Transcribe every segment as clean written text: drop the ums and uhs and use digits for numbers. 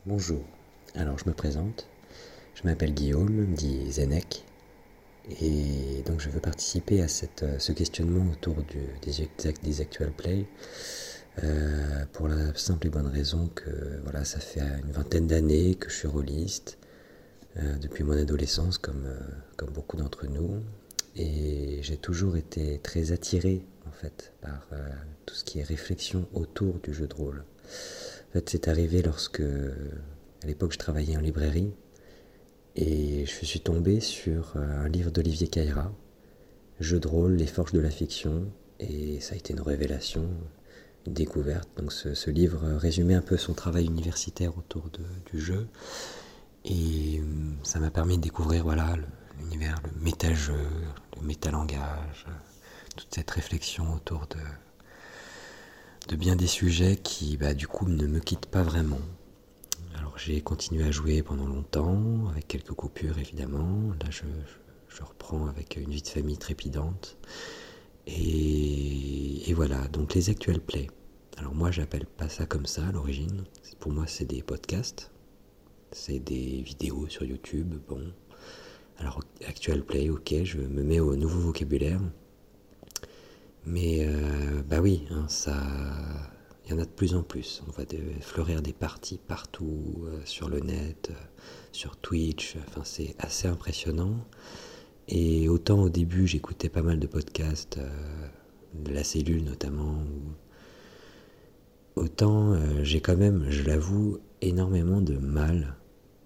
Bonjour, alors je me présente, je m'appelle Guillaume, dit Zenek, et donc je veux participer à ce questionnement autour des actual play, pour la simple et bonne raison que voilà, ça fait une vingtaine d'années que je suis rôliste, depuis mon adolescence comme beaucoup d'entre nous, et j'ai toujours été très attiré en fait par tout ce qui est réflexion autour du jeu de rôle. En fait, c'est arrivé lorsque, à l'époque, je travaillais en librairie et je suis tombé sur un livre d'Olivier Caïra, Jeu de rôle, les forges de la fiction, et ça a été une révélation, une découverte. Donc ce livre résumait un peu son travail universitaire autour du jeu, et ça m'a permis de découvrir voilà, l'univers, le méta-jeu, le méta-langage, toute cette réflexion autour de bien des sujets qui du coup ne me quittent pas vraiment. Alors j'ai continué à jouer pendant longtemps, avec quelques coupures évidemment. Là je reprends avec une vie de famille trépidante. Et voilà, donc les actual play. Alors moi j'appelle pas ça comme ça à l'origine. Pour moi c'est des podcasts, c'est des vidéos sur YouTube, bon. Alors actual play, ok, je me mets au nouveau vocabulaire. Mais oui, hein, ça, il y en a de plus en plus. On voit fleurir des parties partout, sur le net, sur Twitch. Enfin, c'est assez impressionnant. Et autant au début, j'écoutais pas mal de podcasts, de la cellule notamment. Autant j'ai quand même, je l'avoue, énormément de mal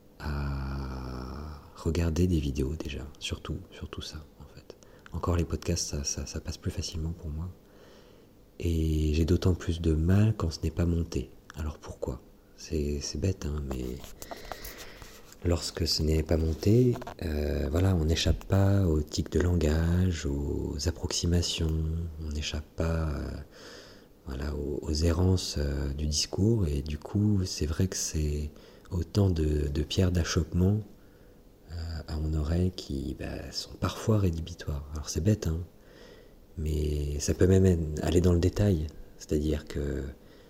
à regarder des vidéos déjà. Surtout ça, en fait. Encore les podcasts, ça passe plus facilement pour moi. Et j'ai d'autant plus de mal quand ce n'est pas monté. Alors pourquoi ? C'est bête, hein, mais lorsque ce n'est pas monté, voilà, on n'échappe pas aux tics de langage, aux approximations, on n'échappe pas voilà, aux errances du discours, et du coup, c'est vrai que c'est autant de pierres d'achoppement à mon oreille qui sont parfois rédhibitoires. Alors c'est bête, hein, mais ça peut même aller dans le détail, c'est-à-dire que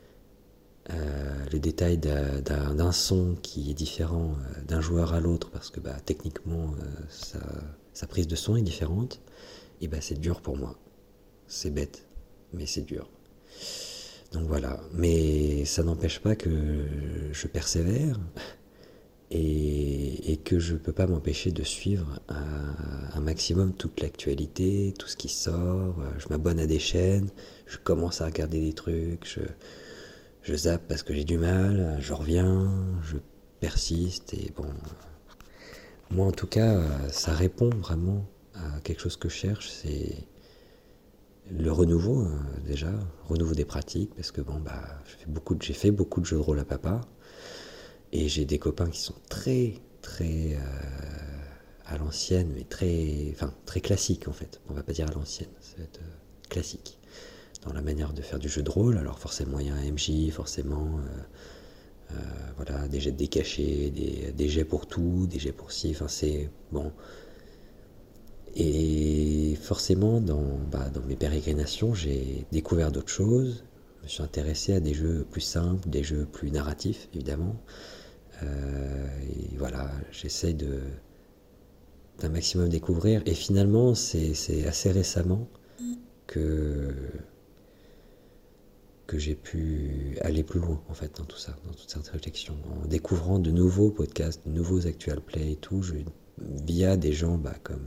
le détail d'un son qui est différent d'un joueur à l'autre, parce que techniquement sa prise de son est différente, et c'est dur pour moi. C'est bête, mais c'est dur. Donc voilà, mais ça n'empêche pas que je persévère et que je ne peux pas m'empêcher de suivre un maximum toute l'actualité, tout ce qui sort. Je m'abonne à des chaînes, je commence à regarder des trucs, je zappe parce que j'ai du mal, je reviens, je persiste, et bon. Moi en tout cas, ça répond vraiment à quelque chose que je cherche, c'est le renouveau, déjà, renouveau des pratiques, parce que j'ai fait beaucoup de jeux de rôle à papa, et j'ai des copains qui sont très à l'ancienne, mais très classiques en fait. On va pas dire à l'ancienne, ça va être classique dans la manière de faire du jeu de rôle. Alors forcément il y a un MJ, forcément voilà, des jets de décachés, des jets pour tout, des jets pour ci, enfin c'est bon. Et forcément dans mes pérégrinations j'ai découvert d'autres choses, je me suis intéressé à des jeux plus simples, des jeux plus narratifs évidemment. Et voilà, j'essaye d'un maximum découvrir, et finalement c'est assez récemment que j'ai pu aller plus loin en fait dans tout ça, dans toute cette réflexion, en découvrant de nouveaux podcasts, de nouveaux actual play et tout, via des gens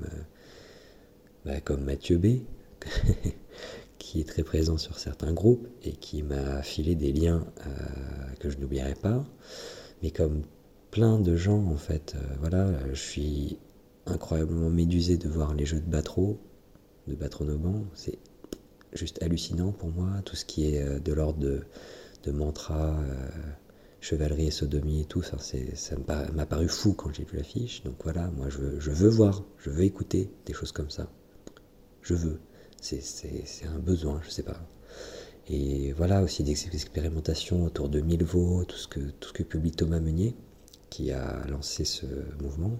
comme Mathieu B qui est très présent sur certains groupes et qui m'a filé des liens que je n'oublierai pas, mais comme plein de gens en fait, voilà, je suis incroyablement médusé de voir les jeux de Batronoban, c'est juste hallucinant pour moi, tout ce qui est de l'ordre de mantra, chevalerie et sodomie et tout, ça m'a paru fou quand j'ai vu l'affiche. Donc voilà, moi je veux voir, je veux écouter des choses comme ça, je veux, c'est un besoin, je sais pas. Et voilà aussi des expérimentations autour de Milvaux, tout ce que publie Thomas Meunier, qui a lancé ce mouvement.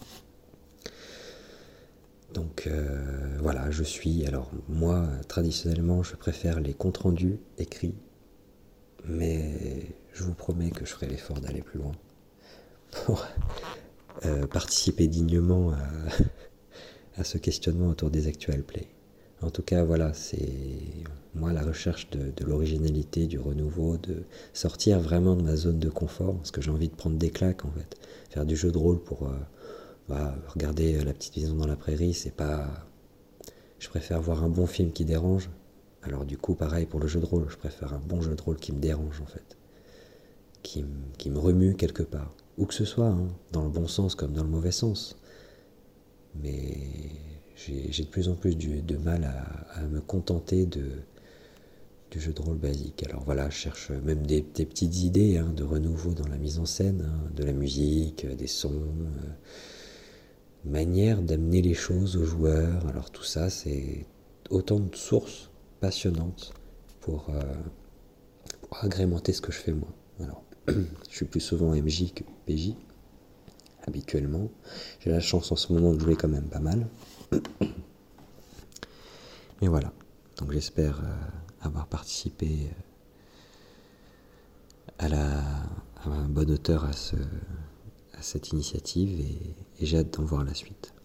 Donc voilà, alors moi traditionnellement je préfère les comptes rendus écrits, mais je vous promets que je ferai l'effort d'aller plus loin. pour participer dignement à ce questionnement autour des actual play. En tout cas, voilà, c'est moi la recherche de l'originalité, du renouveau, de sortir vraiment de ma zone de confort, parce que j'ai envie de prendre des claques en fait. Faire du jeu de rôle pour regarder La Petite Maison dans la Prairie, c'est pas... Je préfère voir un bon film qui dérange. Alors du coup, pareil pour le jeu de rôle, je préfère un bon jeu de rôle qui me dérange en fait, qui me remue quelque part. Où que ce soit, hein, dans le bon sens comme dans le mauvais sens. Mais j'ai de plus en plus de mal à me contenter du jeu de rôle basique. Alors voilà, je cherche même des petites idées de renouveau dans la mise en scène, de la musique, des sons, manière d'amener les choses aux joueurs. Alors tout ça, c'est autant de sources passionnantes pour agrémenter ce que je fais moi. Alors, je suis plus souvent MJ que PJ, habituellement. J'ai la chance en ce moment de jouer quand même pas mal. Mais voilà, donc j'espère avoir participé à un bon auteur à cette initiative et j'ai hâte d'en voir la suite.